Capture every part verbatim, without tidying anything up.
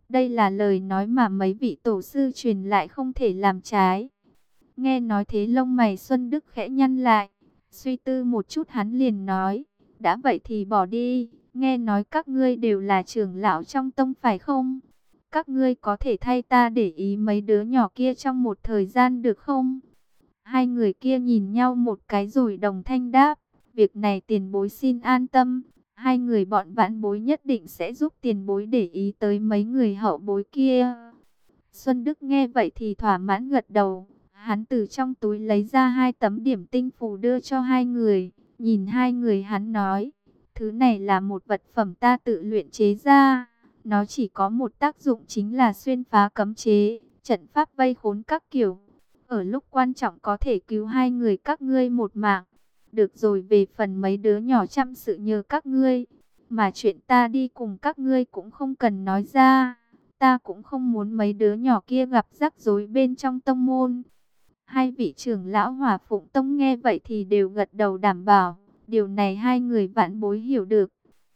Đây là lời nói mà mấy vị tổ sư truyền lại không thể làm trái. Nghe nói thế lông mày Xuân Đức khẽ nhăn lại, suy tư một chút hắn liền nói, đã vậy thì bỏ đi, nghe nói các ngươi đều là trưởng lão trong tông phải không? Các ngươi có thể thay ta để ý mấy đứa nhỏ kia trong một thời gian được không? Hai người kia nhìn nhau một cái rồi đồng thanh đáp, việc này tiền bối xin an tâm, hai người bọn vãn bối nhất định sẽ giúp tiền bối để ý tới mấy người hậu bối kia. Xuân Đức nghe vậy thì thỏa mãn gật đầu. Hắn từ trong túi lấy ra hai tấm điểm tinh phù đưa cho hai người. Nhìn hai người hắn nói, thứ này là một vật phẩm ta tự luyện chế ra. Nó chỉ có một tác dụng chính là xuyên phá cấm chế, trận pháp vây khốn các kiểu. Ở lúc quan trọng có thể cứu hai người các ngươi một mạng. Được rồi, về phần mấy đứa nhỏ chăm sự nhờ các ngươi. Mà chuyện ta đi cùng các ngươi cũng không cần nói ra. Ta cũng không muốn mấy đứa nhỏ kia gặp rắc rối bên trong tông môn. Hai vị trưởng lão Hỏa Phụng Tông nghe vậy thì đều gật đầu đảm bảo. Điều này hai người vãn bối hiểu được.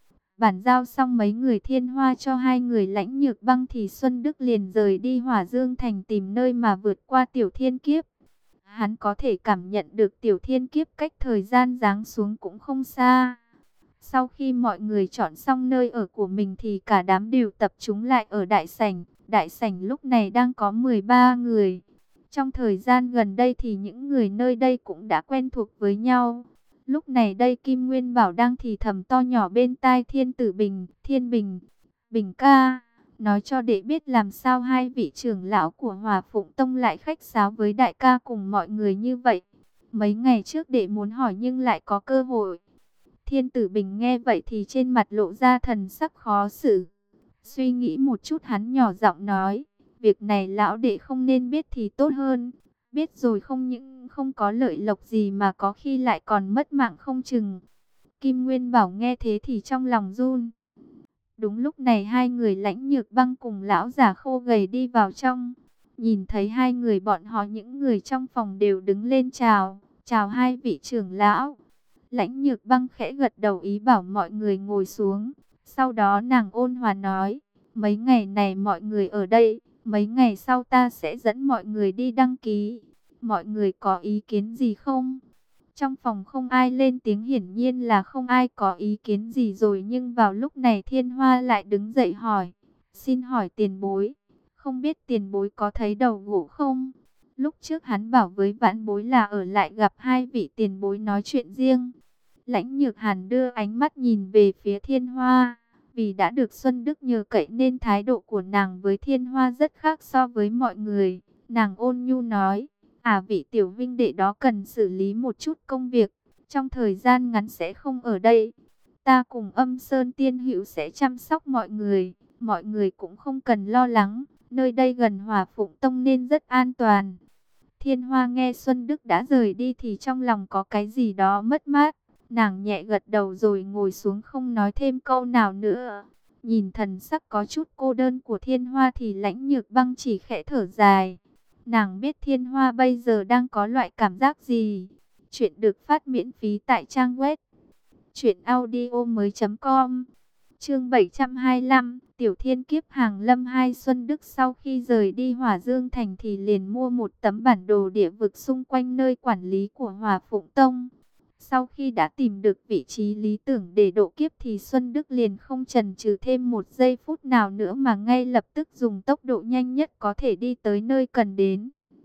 Bản giao xong mấy người Thiên Hoa cho hai người Lãnh Nhược Băng thì Xuân Đức liền rời đi Hỏa Dương Thành tìm nơi mà vượt qua Tiểu Thiên Kiếp. Hắn có thể cảm nhận được Tiểu Thiên Kiếp cách thời gian giáng xuống cũng không xa. Sau khi mọi người chọn xong nơi ở của mình thì cả đám đều tập trung lại ở đại sảnh. Đại sảnh lúc này đang có mười ba người. Trong thời gian gần đây thì những người nơi đây cũng đã quen thuộc với nhau. Lúc này đây Kim Nguyên Bảo đang thì thầm to nhỏ bên tai Thiên Tử Bình, Thiên Bình, Bình ca, nói cho đệ biết làm sao hai vị trưởng lão của Hòa Phụng Tông lại khách sáo với đại ca cùng mọi người như vậy. Mấy ngày trước đệ muốn hỏi nhưng lại có cơ hội. Thiên Tử Bình nghe vậy thì trên mặt lộ ra thần sắc khó xử. Suy nghĩ một chút hắn nhỏ giọng nói, việc này lão đệ không nên biết thì tốt hơn. Biết rồi không những không có lợi lộc gì mà có khi lại còn mất mạng không chừng. Kim Nguyên Bảo nghe thế thì trong lòng run. Đúng lúc này hai người Lãnh Nhược Băng cùng lão già khô gầy đi vào trong. Nhìn thấy hai người bọn họ, những người trong phòng đều đứng lên chào, chào hai vị trưởng lão. Lãnh Nhược Băng khẽ gật đầu ý bảo mọi người ngồi xuống. Sau đó nàng ôn hòa nói, mấy ngày này mọi người ở đây, mấy ngày sau ta sẽ dẫn mọi người đi đăng ký. Mọi người có ý kiến gì không? Trong phòng không ai lên tiếng, hiển nhiên là không ai có ý kiến gì rồi. Nhưng vào lúc này Thiên Hoa lại đứng dậy hỏi, xin hỏi tiền bối, không biết tiền bối có thấy đầu gỗ không? Lúc trước hắn bảo với vãn bối là ở lại gặp hai vị tiền bối nói chuyện riêng. Lãnh Nhược Hàn đưa ánh mắt nhìn về phía Thiên Hoa. Vì đã được Xuân Đức nhờ cậy nên thái độ của nàng với Thiên Hoa rất khác so với mọi người. Nàng ôn nhu nói, à vị tiểu vinh đệ đó cần xử lý một chút công việc. Trong thời gian ngắn sẽ không ở đây. Ta cùng Âm Sơn Tiên Hữu sẽ chăm sóc mọi người. Mọi người cũng không cần lo lắng. Nơi đây gần Hỏa Phụng Tông nên rất an toàn. Thiên Hoa nghe Xuân Đức đã rời đi thì trong lòng có cái gì đó mất mát. Nàng nhẹ gật đầu rồi ngồi xuống không nói thêm câu nào nữa. Nhìn thần sắc có chút cô đơn của Thiên Hoa thì Lãnh Nhược Băng chỉ khẽ thở dài. Nàng biết Thiên Hoa bây giờ đang có loại cảm giác gì. Chuyện được phát miễn phí tại trang web truyện audio mới chấm com. Chương bảy trăm hai mươi lăm, Tiểu Thiên Kiếp hàng lâm hai. Xuân Đức sau khi rời đi Hỏa Dương Thành thì liền mua một tấm bản đồ địa vực xung quanh nơi quản lý của Hỏa Phụng Tông. Sau khi đã tìm được vị trí lý tưởng để độ kiếp thì Xuân Đức liền không chần chừ thêm một giây phút nào nữa mà ngay lập tức dùng tốc độ nhanh nhất có thể đi tới nơi cần đến.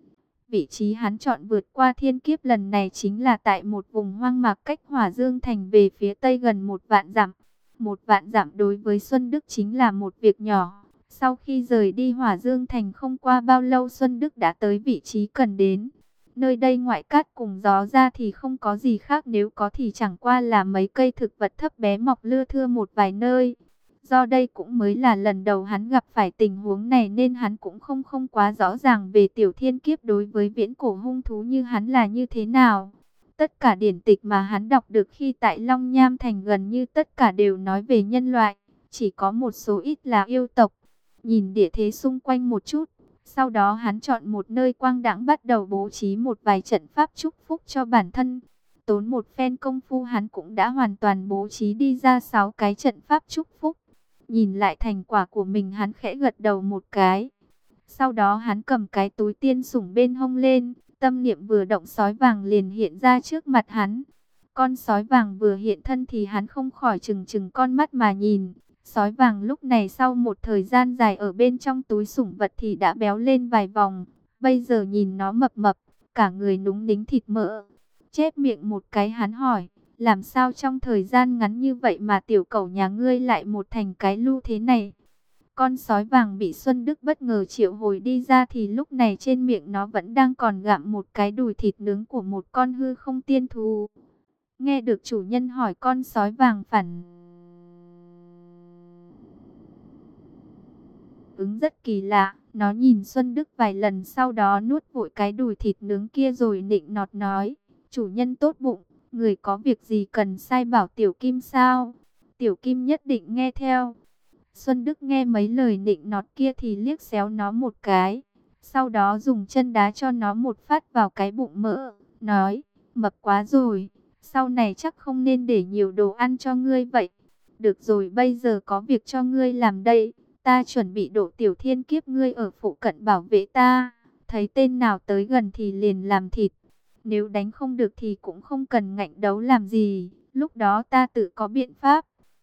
Vị trí hắn chọn vượt qua thiên kiếp lần này chính là tại một vùng hoang mạc cách Hỏa Dương Thành về phía tây gần một vạn dặm. Một vạn dặm đối với Xuân Đức chính là một việc nhỏ. Sau khi rời đi Hỏa Dương Thành không qua bao lâu Xuân Đức đã tới vị trí cần đến. Nơi đây ngoại cát cùng gió ra thì không có gì khác, nếu có thì chẳng qua là mấy cây thực vật thấp bé mọc lưa thưa một vài nơi. Do đây cũng mới là lần đầu hắn gặp phải tình huống này nên hắn cũng không không quá rõ ràng về Tiểu Thiên Kiếp đối với viễn cổ hung thú như hắn là như thế nào. Tất cả điển tịch mà hắn đọc được khi tại Long Nham Thành gần như tất cả đều nói về nhân loại, chỉ có một số ít là yêu tộc. Nhìn địa thế xung quanh một chút, sau đó hắn chọn một nơi quang đãng bắt đầu bố trí một vài trận pháp chúc phúc cho bản thân. Tốn một phen công phu hắn cũng đã hoàn toàn bố trí đi ra sáu cái trận pháp chúc phúc. Nhìn lại thành quả của mình, hắn khẽ gật đầu một cái. Sau đó hắn cầm cái túi tiên sủng bên hông lên, tâm niệm vừa động, sói vàng liền hiện ra trước mặt hắn. Con sói vàng vừa hiện thân thì hắn không khỏi trừng trừng con mắt mà nhìn. Sói vàng lúc này sau một thời gian dài ở bên trong túi sủng vật thì đã béo lên vài vòng. Bây giờ nhìn nó mập mập, cả người núng nính thịt mỡ. Chép miệng một cái, hắn hỏi, làm sao trong thời gian ngắn như vậy mà tiểu cẩu nhà ngươi lại một thành cái lu thế này? Con sói vàng bị Xuân Đức bất ngờ triệu hồi đi ra thì lúc này trên miệng nó vẫn đang còn gặm một cái đùi thịt nướng của một con hư không tiên thú. Nghe được chủ nhân hỏi, con sói vàng phản ứng rất kỳ lạ. Nó nhìn Xuân Đức vài lần, sau đó nuốt vội cái đùi thịt nướng kia rồi nịnh nọt nói, chủ nhân tốt bụng, người có việc gì cần sai bảo Tiểu Kim sao? Tiểu Kim nhất định nghe theo. Xuân Đức nghe mấy lời nịnh nọt kia thì liếc xéo nó một cái. Sau đó dùng chân đá cho nó một phát vào cái bụng mỡ. Nói, mập quá rồi, sau này chắc không nên để nhiều đồ ăn cho ngươi vậy. Được rồi, bây giờ có việc cho ngươi làm đây. Ta chuẩn bị độ tiểu thiên kiếp, ngươi ở phụ cận bảo vệ ta. Thấy tên nào tới gần thì liền làm thịt. Nếu đánh không được thì cũng không cần ngạnh đấu làm gì. Lúc đó ta tự có biện pháp.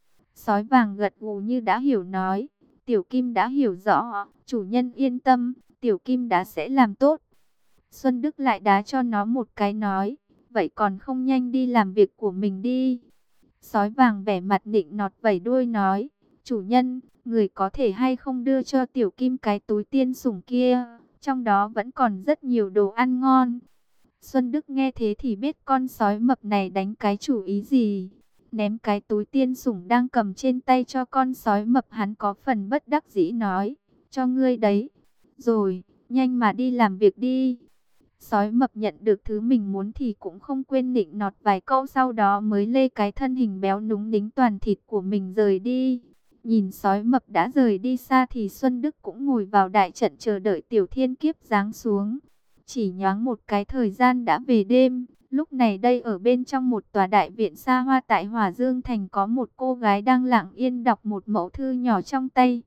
Sói vàng gật gù như đã hiểu, nói, Tiểu Kim đã hiểu rõ, chủ nhân yên tâm, Tiểu Kim đã sẽ làm tốt. Xuân Đức lại đá cho nó một cái, nói, vậy còn không nhanh đi làm việc của mình đi. Sói vàng vẻ mặt nịnh nọt vẩy đuôi nói, chủ nhân, người có thể hay không đưa cho Tiểu Kim cái túi tiên sủng kia, trong đó vẫn còn rất nhiều đồ ăn ngon. Xuân Đức nghe thế thì biết con sói mập này đánh cái chủ ý gì. Ném cái túi tiên sủng đang cầm trên tay cho con sói mập, hắn có phần bất đắc dĩ nói, cho ngươi đấy. Rồi, nhanh mà đi làm việc đi. Sói mập nhận được thứ mình muốn thì cũng không quên nịnh nọt vài câu, sau đó mới lê cái thân hình béo núng nính toàn thịt của mình rời đi. Nhìn sói mập đã rời đi xa thì Xuân Đức cũng ngồi vào đại trận chờ đợi tiểu thiên kiếp giáng xuống. Chỉ nhoáng một cái thời gian đã về đêm. Lúc này đây ở bên trong một tòa đại viện xa hoa tại Hòa Dương Thành có một cô gái đang lặng yên đọc một mẩu thư nhỏ trong tay.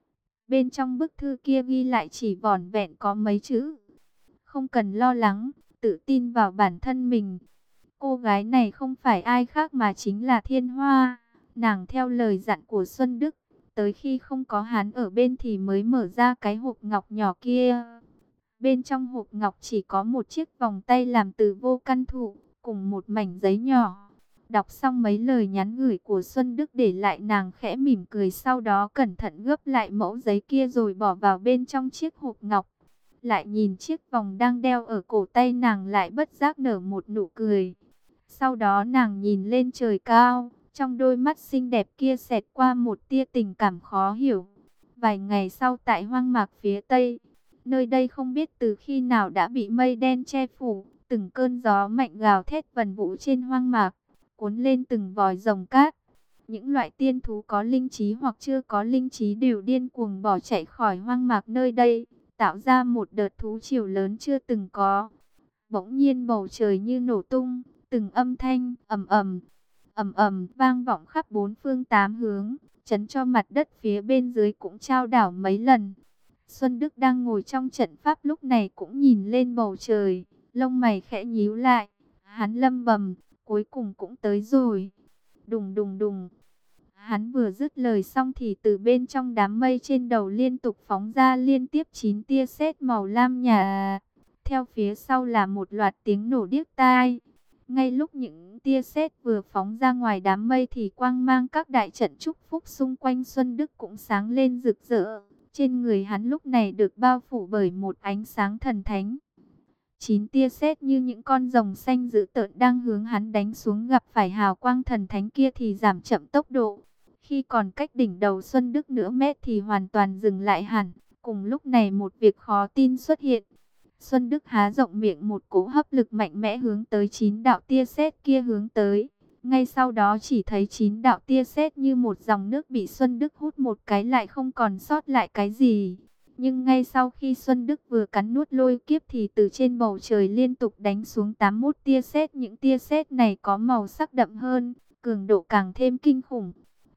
Bên trong bức thư kia ghi lại chỉ vỏn vẹn có mấy chữ: không cần lo lắng, tự tin vào bản thân mình. Cô gái này không phải ai khác mà chính là Thiên Hoa. Nàng theo lời dặn của Xuân Đức, tới khi không có hắn ở bên thì mới mở ra cái hộp ngọc nhỏ kia. Bên trong hộp ngọc chỉ có một chiếc vòng tay làm từ vô căn thụ, cùng một mảnh giấy nhỏ. Đọc xong mấy lời nhắn gửi của Xuân Đức để lại, nàng khẽ mỉm cười, sau đó cẩn thận gấp lại mẫu giấy kia rồi bỏ vào bên trong chiếc hộp ngọc. Lại nhìn chiếc vòng đang đeo ở cổ tay, nàng lại bất giác nở một nụ cười. Sau đó nàng nhìn lên trời cao, trong đôi mắt xinh đẹp kia xẹt qua một tia tình cảm khó hiểu. Vài ngày sau tại hoang mạc phía Tây, nơi đây không biết từ khi nào đã bị mây đen che phủ, từng cơn gió mạnh gào thét vần vũ trên hoang mạc, cuốn lên từng vòi rồng cát. Những loại tiên thú có linh trí hoặc chưa có linh trí đều điên cuồng bỏ chạy khỏi hoang mạc nơi đây, tạo ra một đợt thú triều lớn chưa từng có. Bỗng nhiên bầu trời như nổ tung, từng âm thanh ầm ầm, ầm ầm vang vọng khắp bốn phương tám hướng, chấn cho mặt đất phía bên dưới cũng chao đảo mấy lần. Xuân Đức đang ngồi trong trận pháp lúc này cũng nhìn lên bầu trời, lông mày khẽ nhíu lại. Hắn lẩm bẩm, cuối cùng cũng tới rồi. Đùng đùng đùng. Hắn vừa dứt lời xong thì từ bên trong đám mây trên đầu liên tục phóng ra liên tiếp chín tia sét màu lam nhà. Theo phía sau là một loạt tiếng nổ điếc tai. Ngay lúc những tia sét vừa phóng ra ngoài đám mây thì quang mang các đại trận chúc phúc xung quanh Xuân Đức cũng sáng lên rực rỡ. Trên người hắn lúc này được bao phủ bởi một ánh sáng thần thánh. Chín tia sét như những con rồng xanh dữ tợn đang hướng hắn đánh xuống, gặp phải hào quang thần thánh kia thì giảm chậm tốc độ. Khi còn cách đỉnh đầu Xuân Đức nửa mét thì hoàn toàn dừng lại hẳn. Cùng lúc này một việc khó tin xuất hiện. Xuân Đức há rộng miệng, một cỗ hấp lực mạnh mẽ hướng tới chín đạo tia sét kia hướng tới. Ngay sau đó chỉ thấy chín đạo tia sét như một dòng nước bị Xuân Đức hút một cái lại không còn sót lại cái gì. Nhưng ngay sau khi Xuân Đức vừa cắn nuốt lôi kiếp thì từ trên bầu trời liên tục đánh xuống tám mươi mốt tia sét. Những tia sét này có màu sắc đậm hơn, cường độ càng thêm kinh khủng.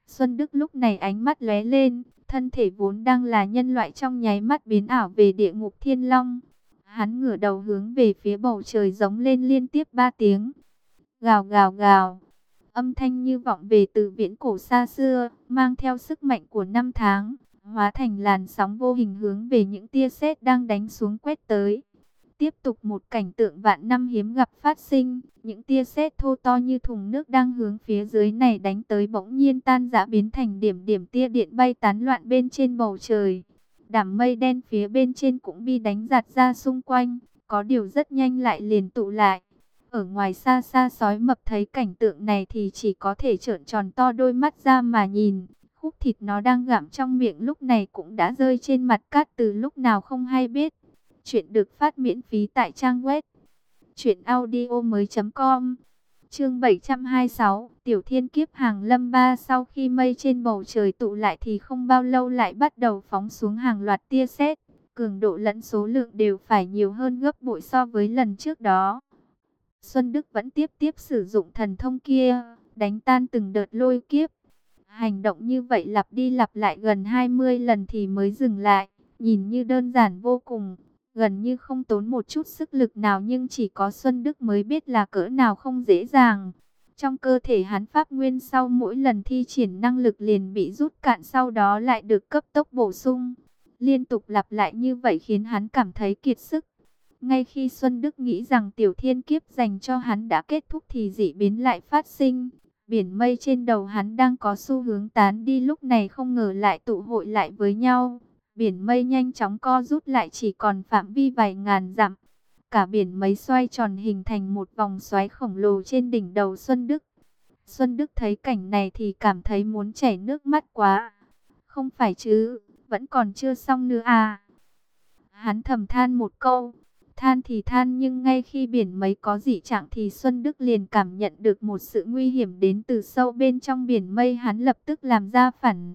Xuân Đức lúc này ánh mắt lóe lên, thân thể vốn đang là nhân loại trong nháy mắt biến ảo về địa ngục thiên long. Hắn ngửa đầu hướng về phía bầu trời giống lên liên tiếp ba tiếng. Gào gào gào. Âm thanh như vọng về từ viễn cổ xa xưa, mang theo sức mạnh của năm tháng, hóa thành làn sóng vô hình hướng về những tia sét đang đánh xuống quét tới. Tiếp tục một cảnh tượng vạn năm hiếm gặp phát sinh, những tia sét thô to như thùng nước đang hướng phía dưới này đánh tới bỗng nhiên tan rã biến thành điểm điểm tia điện bay tán loạn bên trên bầu trời. Đám mây đen phía bên trên cũng bị đánh giạt ra xung quanh, có điều rất nhanh lại liền tụ lại. Ở ngoài xa xa sói mập thấy cảnh tượng này thì chỉ có thể trợn tròn to đôi mắt ra mà nhìn. Khúc thịt nó đang gặm trong miệng lúc này cũng đã rơi trên mặt cát từ lúc nào không hay biết. Chuyện được phát miễn phí tại trang web truyện audio mới chấm com. Chương bảy trăm hai mươi sáu, Tiểu Thiên Kiếp hàng lâm ba. Sau khi mây trên bầu trời tụ lại thì không bao lâu lại bắt đầu phóng xuống hàng loạt tia sét, cường độ lẫn số lượng đều phải nhiều hơn gấp bội so với lần trước đó. Xuân Đức vẫn tiếp tiếp sử dụng thần thông kia, đánh tan từng đợt lôi kiếp. Hành động như vậy lặp đi lặp lại gần hai mươi lần thì mới dừng lại, nhìn như đơn giản vô cùng, gần như không tốn một chút sức lực nào, nhưng chỉ có Xuân Đức mới biết là cỡ nào không dễ dàng. Trong cơ thể hắn pháp nguyên sau mỗi lần thi triển năng lực liền bị rút cạn, sau đó lại được cấp tốc bổ sung. Liên tục lặp lại như vậy khiến hắn cảm thấy kiệt sức. Ngay khi Xuân Đức nghĩ rằng Tiểu Thiên Kiếp dành cho hắn đã kết thúc thì dị biến lại phát sinh. Biển mây trên đầu hắn đang có xu hướng tán đi lúc này không ngờ lại tụ hội lại với nhau. Biển mây nhanh chóng co rút lại chỉ còn phạm vi vài ngàn dặm. Cả biển mây xoay tròn hình thành một vòng xoáy khổng lồ trên đỉnh đầu Xuân Đức. Xuân Đức thấy cảnh này thì cảm thấy muốn chảy nước mắt quá. Không phải chứ, vẫn còn chưa xong nữa à. Hắn thầm than một câu. Than thì than nhưng ngay khi biển mây có dị trạng thì Xuân Đức liền cảm nhận được một sự nguy hiểm đến từ sâu bên trong biển mây. Hắn lập tức làm ra phản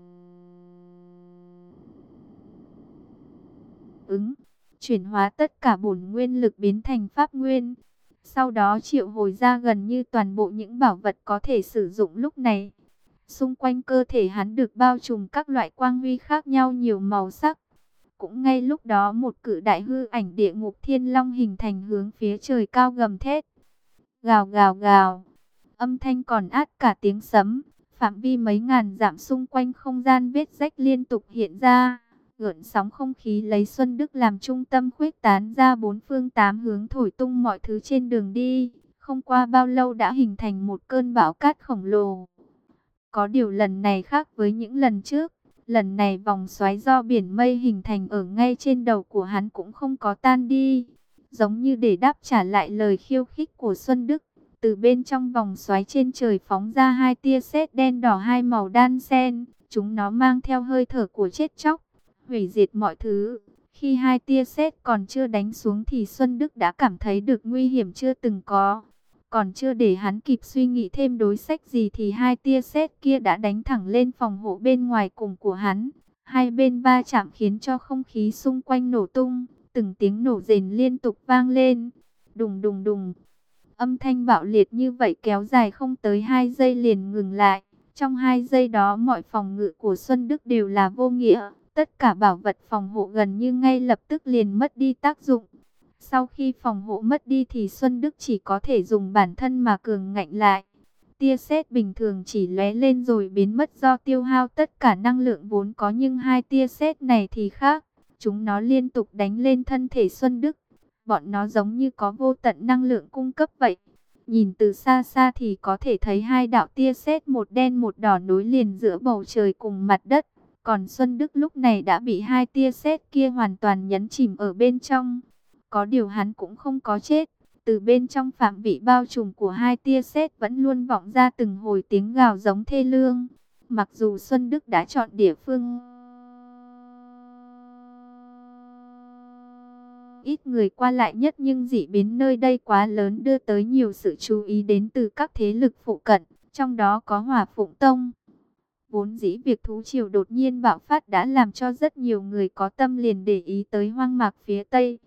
ứng, chuyển hóa tất cả bổn nguyên lực biến thành pháp nguyên. Sau đó triệu hồi ra gần như toàn bộ những bảo vật có thể sử dụng lúc này. Xung quanh cơ thể hắn được bao trùm các loại quang huy khác nhau nhiều màu sắc. Cũng ngay lúc đó một cự đại hư ảnh địa ngục thiên long hình thành hướng phía trời cao gầm thét. Gào gào gào. Âm thanh còn át cả tiếng sấm. Phạm vi mấy ngàn dặm xung quanh không gian vết rách liên tục hiện ra. Gợn sóng không khí lấy Xuân Đức làm trung tâm khuếch tán ra bốn phương tám hướng thổi tung mọi thứ trên đường đi. Không qua bao lâu đã hình thành một cơn bão cát khổng lồ. Có điều lần này khác với những lần trước. Lần này vòng xoáy do biển mây hình thành ở ngay trên đầu của hắn cũng không có tan đi. Giống như để đáp trả lại lời khiêu khích của Xuân Đức. Từ bên trong vòng xoáy trên trời phóng ra hai tia sét đen đỏ hai màu đan xen. Chúng nó mang theo hơi thở của chết chóc, hủy diệt mọi thứ. Khi hai tia sét còn chưa đánh xuống thì Xuân Đức đã cảm thấy được nguy hiểm chưa từng có. Còn chưa để hắn kịp suy nghĩ thêm đối sách gì thì hai tia sét kia đã đánh thẳng lên phòng hộ bên ngoài cùng của hắn. Hai bên va chạm khiến cho không khí xung quanh nổ tung, từng tiếng nổ rền liên tục vang lên. Đùng đùng đùng. Âm thanh bạo liệt như vậy kéo dài không tới hai giây liền ngừng lại. Trong hai giây đó mọi phòng ngự của Xuân Đức đều là vô nghĩa. Tất cả bảo vật phòng hộ gần như ngay lập tức liền mất đi tác dụng. Sau khi phòng hộ mất đi thì Xuân Đức chỉ có thể dùng bản thân mà cường ngạnh lại. Tia sét bình thường chỉ lóe lên rồi biến mất do tiêu hao tất cả năng lượng vốn có, nhưng hai tia sét này thì khác. Chúng nó liên tục đánh lên thân thể Xuân Đức. Bọn nó giống như có vô tận năng lượng cung cấp vậy. Nhìn từ xa xa thì có thể thấy hai đạo tia sét một đen một đỏ nối liền giữa bầu trời cùng mặt đất. Còn Xuân Đức lúc này đã bị hai tia sét kia hoàn toàn nhấn chìm ở bên trong. Có điều hắn cũng không có chết. Từ bên trong phạm vị bao trùm của hai tia sét vẫn luôn vọng ra từng hồi tiếng gào giống thê lương. Mặc dù Xuân Đức đã chọn địa phương ít người qua lại nhất, nhưng dị biến nơi đây quá lớn đưa tới nhiều sự chú ý đến từ các thế lực phụ cận, trong đó có Hỏa Phụng Tông. Vốn dĩ việc thú triều đột nhiên bạo phát đã làm cho rất nhiều người có tâm liền để ý tới hoang mạc phía Tây.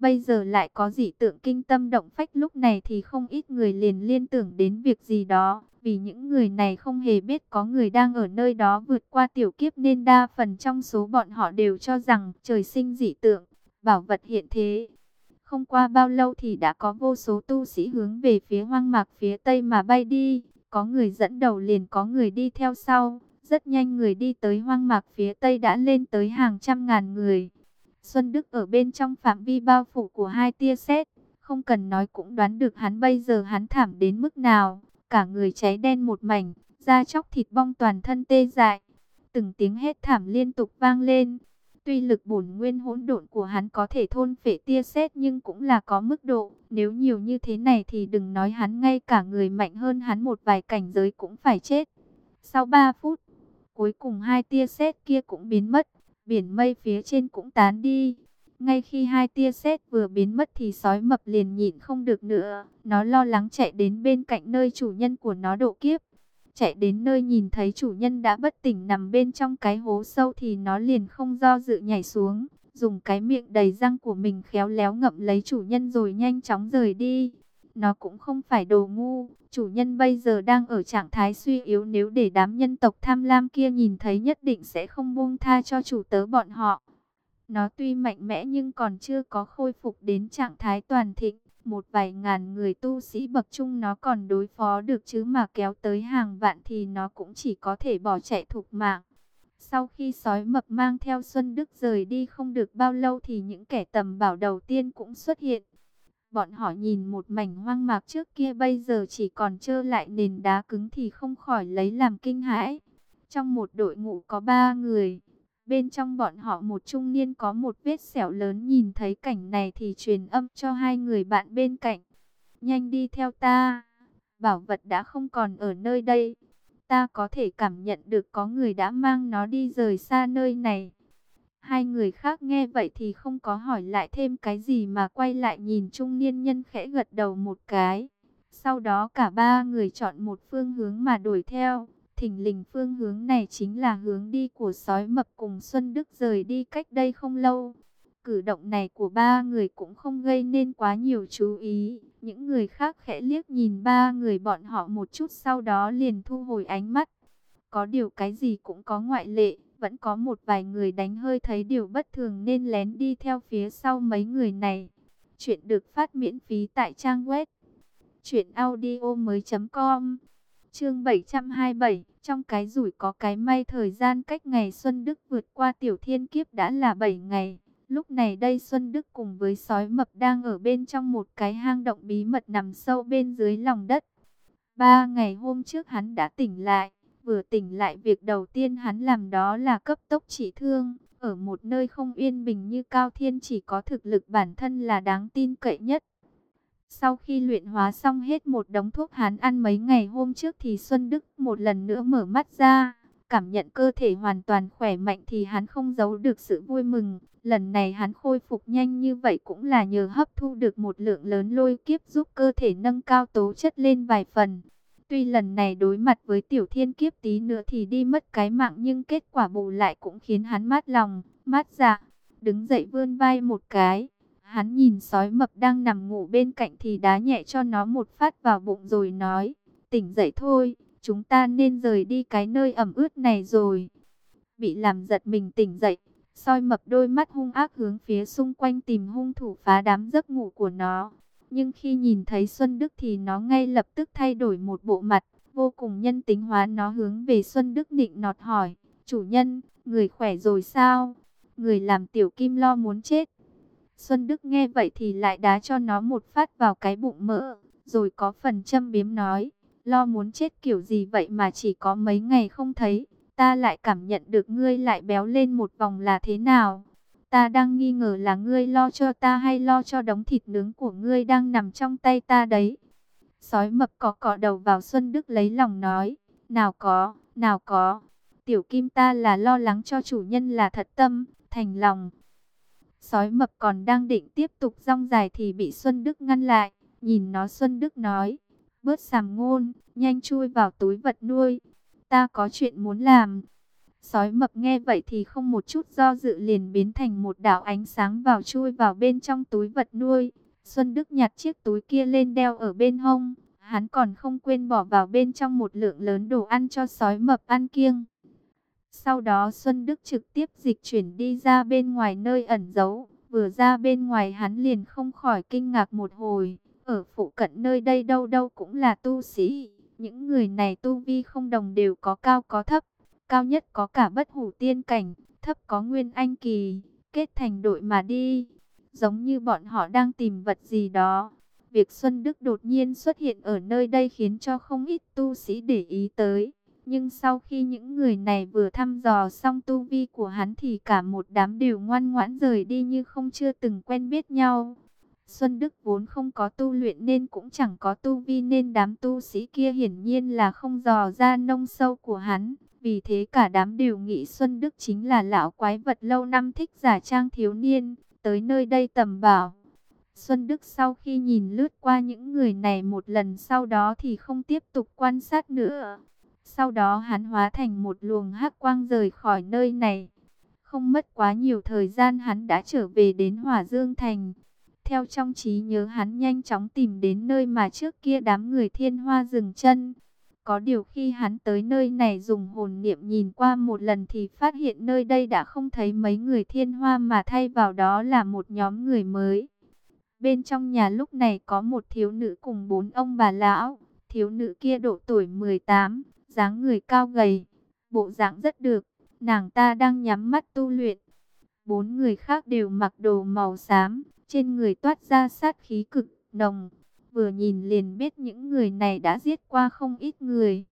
Bây giờ lại có dị tượng kinh tâm động phách, lúc này thì không ít người liền liên tưởng đến việc gì đó. Vì những người này không hề biết có người đang ở nơi đó vượt qua tiểu kiếp, nên đa phần trong số bọn họ đều cho rằng trời sinh dị tượng, bảo vật hiện thế. Không qua bao lâu thì đã có vô số tu sĩ hướng về phía hoang mạc phía tây mà bay đi. Có người dẫn đầu liền có người đi theo sau. Rất nhanh người đi tới hoang mạc phía tây đã lên tới hàng trăm ngàn người. Xuân Đức ở bên trong phạm vi bao phủ của hai tia sét, không cần nói cũng đoán được hắn bây giờ hắn thảm đến mức nào. Cả người cháy đen một mảnh, da chóc thịt bong, toàn thân tê dại. Từng tiếng hét thảm liên tục vang lên. Tuy lực bổn nguyên hỗn độn của hắn có thể thôn phệ tia sét nhưng cũng là có mức độ. Nếu nhiều như thế này thì đừng nói hắn, ngay cả người mạnh hơn hắn một vài cảnh giới cũng phải chết. Sau ba phút, cuối cùng hai tia sét kia cũng biến mất. Biển mây phía trên cũng tán đi. Ngay khi hai tia sét vừa biến mất thì sói mập liền nhịn không được nữa. Nó lo lắng chạy đến bên cạnh nơi chủ nhân của nó độ kiếp. Chạy đến nơi nhìn thấy chủ nhân đã bất tỉnh nằm bên trong cái hố sâu thì nó liền không do dự nhảy xuống. Dùng cái miệng đầy răng của mình khéo léo ngậm lấy chủ nhân rồi nhanh chóng rời đi. Nó cũng không phải đồ ngu. Chủ nhân bây giờ đang ở trạng thái suy yếu, nếu để đám nhân tộc tham lam kia nhìn thấy nhất định sẽ không buông tha cho chủ tớ bọn họ. Nó tuy mạnh mẽ nhưng còn chưa có khôi phục đến trạng thái toàn thịnh. Một vài ngàn người tu sĩ bậc trung nó còn đối phó được, chứ mà kéo tới hàng vạn thì nó cũng chỉ có thể bỏ chạy thục mạng. Sau khi sói mập mang theo Xuân Đức rời đi không được bao lâu thì những kẻ tầm bảo đầu tiên cũng xuất hiện. Bọn họ nhìn một mảnh hoang mạc trước kia bây giờ chỉ còn trơ lại nền đá cứng thì không khỏi lấy làm kinh hãi. Trong một đội ngũ có ba người. Bên trong bọn họ một trung niên có một vết sẹo lớn, nhìn thấy cảnh này thì truyền âm cho hai người bạn bên cạnh. Nhanh đi theo ta, bảo vật đã không còn ở nơi đây. Ta có thể cảm nhận được có người đã mang nó đi rời xa nơi này. Hai người khác nghe vậy thì không có hỏi lại thêm cái gì mà quay lại nhìn trung niên nhân khẽ gật đầu một cái. Sau đó cả ba người chọn một phương hướng mà đuổi theo. Thình lình phương hướng này chính là hướng đi của sói mập cùng Xuân Đức rời đi cách đây không lâu. Cử động này của ba người cũng không gây nên quá nhiều chú ý. Những người khác khẽ liếc nhìn ba người bọn họ một chút, sau đó liền thu hồi ánh mắt. Có điều cái gì cũng có ngoại lệ. Vẫn có một vài người đánh hơi thấy điều bất thường nên lén đi theo phía sau mấy người này. Chuyện được phát miễn phí tại trang web truyện audio mới chấm com. Chương bảy trăm hai mươi bảy, trong cái rủi có cái may, thời gian cách ngày Xuân Đức vượt qua tiểu thiên kiếp đã là bảy ngày. Lúc này đây Xuân Đức cùng với sói mập đang ở bên trong một cái hang động bí mật nằm sâu bên dưới lòng đất. Ba ngày hôm trước hắn đã tỉnh lại. Vừa tỉnh lại, việc đầu tiên hắn làm đó là cấp tốc trị thương. Ở một nơi không yên bình như Cao Thiên, chỉ có thực lực bản thân là đáng tin cậy nhất. Sau khi luyện hóa xong hết một đống thuốc hắn ăn mấy ngày hôm trước thì Xuân Đức một lần nữa mở mắt ra. Cảm nhận cơ thể hoàn toàn khỏe mạnh thì hắn không giấu được sự vui mừng. Lần này hắn khôi phục nhanh như vậy cũng là nhờ hấp thu được một lượng lớn lôi kiếp, giúp cơ thể nâng cao tố chất lên vài phần. Tuy lần này đối mặt với tiểu thiên kiếp tí nữa thì đi mất cái mạng, nhưng kết quả bù lại cũng khiến hắn mát lòng, mát dạ. Đứng dậy vươn vai một cái. Hắn nhìn sói mập đang nằm ngủ bên cạnh thì đá nhẹ cho nó một phát vào bụng rồi nói. Tỉnh dậy thôi, chúng ta nên rời đi cái nơi ẩm ướt này rồi. Bị làm giật mình tỉnh dậy, sói mập đôi mắt hung ác hướng phía xung quanh tìm hung thủ phá đám giấc ngủ của nó. Nhưng khi nhìn thấy Xuân Đức thì nó ngay lập tức thay đổi một bộ mặt, vô cùng nhân tính hóa. Nó hướng về Xuân Đức nịnh nọt hỏi, chủ nhân, người khỏe rồi sao? Người làm tiểu kim lo muốn chết. Xuân Đức nghe vậy thì lại đá cho nó một phát vào cái bụng mỡ, rồi có phần châm biếm nói, lo muốn chết kiểu gì vậy mà chỉ có mấy ngày không thấy, ta lại cảm nhận được ngươi lại béo lên một vòng là thế nào? Ta đang nghi ngờ là ngươi lo cho ta hay lo cho đống thịt nướng của ngươi đang nằm trong tay ta đấy. Sói mập cọ cọ đầu vào Xuân Đức lấy lòng nói, nào có, nào có, tiểu kim ta là lo lắng cho chủ nhân là thật tâm, thành lòng. Sói mập còn đang định tiếp tục rong dài thì bị Xuân Đức ngăn lại, nhìn nó Xuân Đức nói, bớt sàm ngôn, nhanh chui vào túi vật nuôi, ta có chuyện muốn làm. Sói mập nghe vậy thì không một chút do dự liền biến thành một đạo ánh sáng vào chui vào bên trong túi vật nuôi. Xuân Đức nhặt chiếc túi kia lên đeo ở bên hông. Hắn còn không quên bỏ vào bên trong một lượng lớn đồ ăn cho sói mập ăn kiêng. Sau đó Xuân Đức trực tiếp dịch chuyển đi ra bên ngoài nơi ẩn giấu. Vừa ra bên ngoài hắn liền không khỏi kinh ngạc một hồi. Ở phụ cận nơi đây đâu đâu cũng là tu sĩ. Những người này tu vi không đồng đều, có cao có thấp. Cao nhất có cả bất hủ tiên cảnh, thấp có nguyên anh kỳ, kết thành đội mà đi. Giống như bọn họ đang tìm vật gì đó. Việc Xuân Đức đột nhiên xuất hiện ở nơi đây khiến cho không ít tu sĩ để ý tới. Nhưng sau khi những người này vừa thăm dò xong tu vi của hắn thì cả một đám đều ngoan ngoãn rời đi như không chưa từng quen biết nhau. Xuân Đức vốn không có tu luyện nên cũng chẳng có tu vi, nên đám tu sĩ kia hiển nhiên là không dò ra nông sâu của hắn. Vì thế cả đám đều nghĩ Xuân Đức chính là lão quái vật lâu năm thích giả trang thiếu niên, tới nơi đây tầm bảo. Xuân Đức sau khi nhìn lướt qua những người này một lần sau đó thì không tiếp tục quan sát nữa. Sau đó hắn hóa thành một luồng hắc quang rời khỏi nơi này. Không mất quá nhiều thời gian hắn đã trở về đến Hỏa Dương Thành. Theo trong trí nhớ hắn nhanh chóng tìm đến nơi mà trước kia đám người Thiên Hoa dừng chân. Có điều khi hắn tới nơi này dùng hồn niệm nhìn qua một lần thì phát hiện nơi đây đã không thấy mấy người Thiên Hoa mà thay vào đó là một nhóm người mới. Bên trong nhà lúc này có một thiếu nữ cùng bốn ông bà lão. Thiếu nữ kia độ tuổi mười tám, dáng người cao gầy, bộ dạng rất được, nàng ta đang nhắm mắt tu luyện. Bốn người khác đều mặc đồ màu xám, trên người toát ra sát khí cực nồng. Vừa nhìn liền biết những người này đã giết qua không ít người.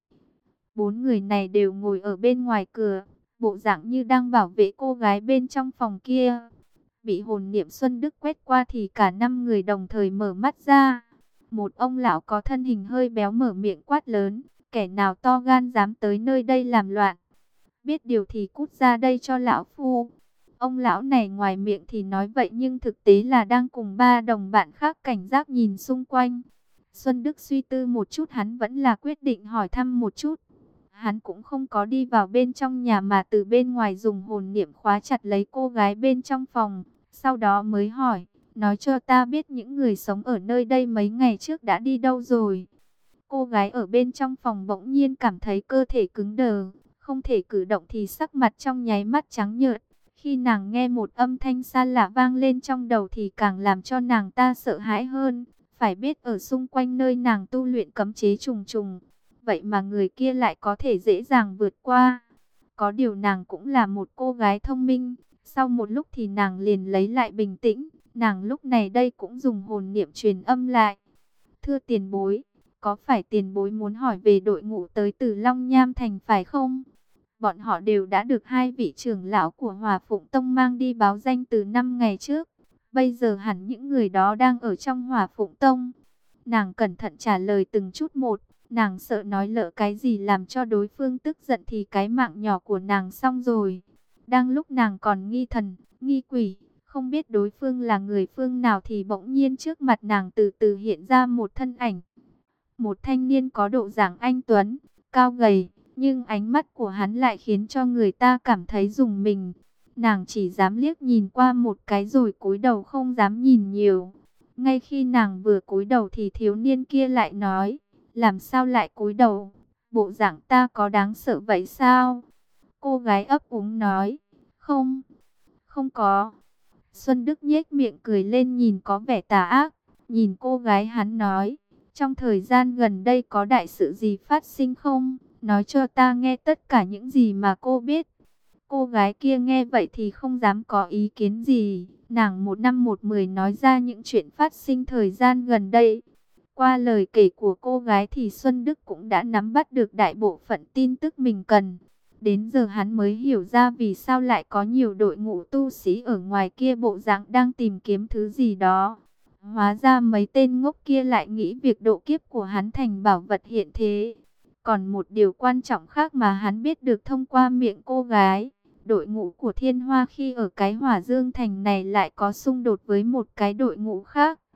Bốn người này đều ngồi ở bên ngoài cửa, bộ dạng như đang bảo vệ cô gái bên trong phòng kia. Bị hồn niệm Xuân Đức quét qua thì cả năm người đồng thời mở mắt ra. Một ông lão có thân hình hơi béo mở miệng quát lớn, kẻ nào to gan dám tới nơi đây làm loạn. Biết điều thì cút ra đây cho lão phu. Ông lão này ngoài miệng thì nói vậy nhưng thực tế là đang cùng ba đồng bạn khác cảnh giác nhìn xung quanh. Xuân Đức suy tư một chút, hắn vẫn là quyết định hỏi thăm một chút. Hắn cũng không có đi vào bên trong nhà mà từ bên ngoài dùng hồn niệm khóa chặt lấy cô gái bên trong phòng. Sau đó mới hỏi, nói cho ta biết những người sống ở nơi đây mấy ngày trước đã đi đâu rồi. Cô gái ở bên trong phòng bỗng nhiên cảm thấy cơ thể cứng đờ, không thể cử động thì sắc mặt trong nháy mắt trắng nhợt. Khi nàng nghe một âm thanh xa lạ vang lên trong đầu thì càng làm cho nàng ta sợ hãi hơn. Phải biết ở xung quanh nơi nàng tu luyện cấm chế trùng trùng. Vậy mà người kia lại có thể dễ dàng vượt qua. Có điều nàng cũng là một cô gái thông minh. Sau một lúc thì nàng liền lấy lại bình tĩnh. Nàng lúc này đây cũng dùng hồn niệm truyền âm lại. Thưa tiền bối, có phải tiền bối muốn hỏi về đội ngũ tới từ Long Nham Thành phải không? Bọn họ đều đã được hai vị trưởng lão của Hòa Phụng Tông mang đi báo danh từ năm ngày trước. Bây giờ hẳn những người đó đang ở trong Hòa Phụng Tông. Nàng cẩn thận trả lời từng chút một. Nàng sợ nói lỡ cái gì làm cho đối phương tức giận thì cái mạng nhỏ của nàng xong rồi. Đang lúc nàng còn nghi thần, nghi quỷ, không biết đối phương là người phương nào thì bỗng nhiên trước mặt nàng từ từ hiện ra một thân ảnh. Một thanh niên có độ dáng anh tuấn, cao gầy, nhưng ánh mắt của hắn lại khiến cho người ta cảm thấy rùng mình. Nàng chỉ dám liếc nhìn qua một cái rồi cúi đầu không dám nhìn nhiều. Ngay khi nàng vừa cúi đầu thì thiếu niên kia lại nói, làm sao lại cúi đầu? Bộ dạng ta có đáng sợ vậy sao? Cô gái ấp úng nói, không, không có. Xuân Đức nhếch miệng cười lên nhìn có vẻ tà ác, nhìn cô gái hắn nói, trong thời gian gần đây có đại sự gì phát sinh không? Nói cho ta nghe tất cả những gì mà cô biết. Cô gái kia nghe vậy thì không dám có ý kiến gì. Nàng một năm một mười nói ra những chuyện phát sinh thời gian gần đây. Qua lời kể của cô gái thì Xuân Đức cũng đã nắm bắt được đại bộ phận tin tức mình cần. Đến giờ hắn mới hiểu ra vì sao lại có nhiều đội ngũ tu sĩ ở ngoài kia bộ dạng đang tìm kiếm thứ gì đó. Hóa ra mấy tên ngốc kia lại nghĩ việc độ kiếp của hắn thành bảo vật hiện thế. Còn một điều quan trọng khác mà hắn biết được thông qua miệng cô gái. Đội ngũ của Thiên Hoa khi ở cái Hỏa Dương Thành này lại có xung đột với một cái đội ngũ khác.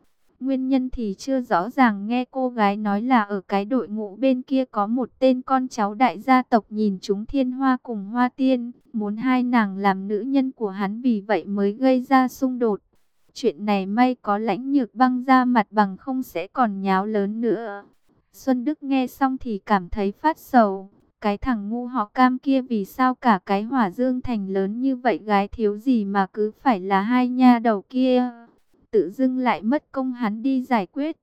Nguyên nhân thì chưa rõ ràng, nghe cô gái nói là ở cái đội ngũ bên kia có một tên con cháu đại gia tộc nhìn trúng Thiên Hoa cùng Hoa Tiên, muốn hai nàng làm nữ nhân của hắn, vì vậy mới gây ra xung đột. Chuyện này may có Lãnh Nhược Băng ra mặt, bằng không sẽ còn nháo lớn nữa. Xuân Đức nghe xong thì cảm thấy phát sầu. Cái thằng ngu họ Cam kia vì sao cả cái Hỏa Dương Thành lớn như vậy, gái thiếu gì mà cứ phải là hai nha đầu kia. Tự dưng lại mất công hắn đi giải quyết.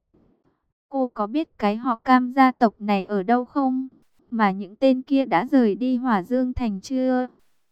Cô có biết cái họ Cam gia tộc này ở đâu không? Mà những tên kia đã rời đi Hỏa Dương Thành chưa?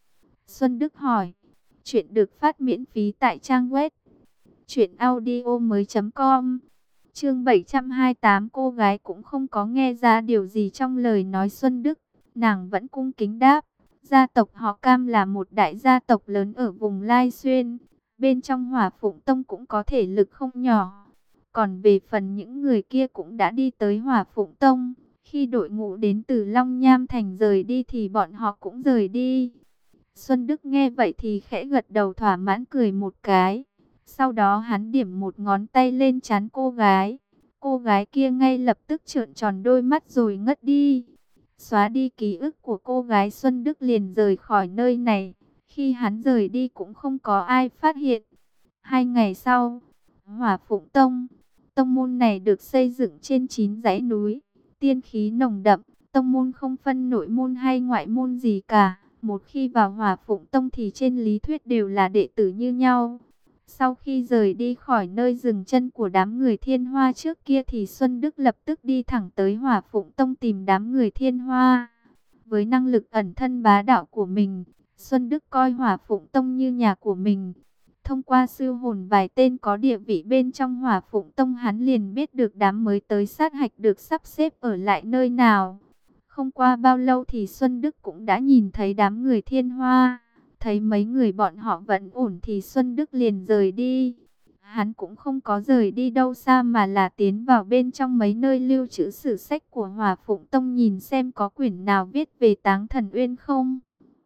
Xuân Đức hỏi. Chuyện được phát miễn phí tại trang web truyện audio mới chấm com. Chương bảy trăm hai mươi tám. Cô gái cũng không có nghe ra điều gì trong lời nói Xuân Đức. Nàng vẫn cung kính đáp. Gia tộc họ Cam là một đại gia tộc lớn ở vùng Lai Xuyên. Bên trong Hỏa Phụng Tông cũng có thể lực không nhỏ. Còn về phần những người kia cũng đã đi tới Hỏa Phụng Tông. Khi đội ngũ đến từ Long Nham Thành rời đi thì bọn họ cũng rời đi. Xuân Đức nghe vậy thì khẽ gật đầu thỏa mãn cười một cái. Sau đó hắn điểm một ngón tay lên trán cô gái. Cô gái kia ngay lập tức trợn tròn đôi mắt rồi ngất đi. Xóa đi ký ức của cô gái, Xuân Đức liền rời khỏi nơi này. Khi hắn rời đi cũng không có ai phát hiện. Hai ngày sau, Hỏa Phụng Tông. Tông môn này được xây dựng trên chín dãy núi. Tiên khí nồng đậm. Tông môn không phân nội môn hay ngoại môn gì cả. Một khi vào Hỏa Phụng Tông thì trên lý thuyết đều là đệ tử như nhau. Sau khi rời đi khỏi nơi dừng chân của đám người Thiên Hoa trước kia thì Xuân Đức lập tức đi thẳng tới Hỏa Phụng Tông tìm đám người Thiên Hoa. Với năng lực ẩn thân bá đạo của mình, Xuân Đức coi Hỏa Phụng Tông như nhà của mình. Thông qua siêu hồn vài tên có địa vị bên trong Hỏa Phụng Tông, hắn liền biết được đám mới tới sát hạch được sắp xếp ở lại nơi nào. Không qua bao lâu thì Xuân Đức cũng đã nhìn thấy đám người Thiên Hoa. Thấy mấy người bọn họ vẫn ổn thì Xuân Đức liền rời đi. Hắn cũng không có rời đi đâu xa mà là tiến vào bên trong mấy nơi lưu trữ sử sách của Hỏa Phụng Tông, nhìn xem có quyển nào viết về Táng Thần Uyên không.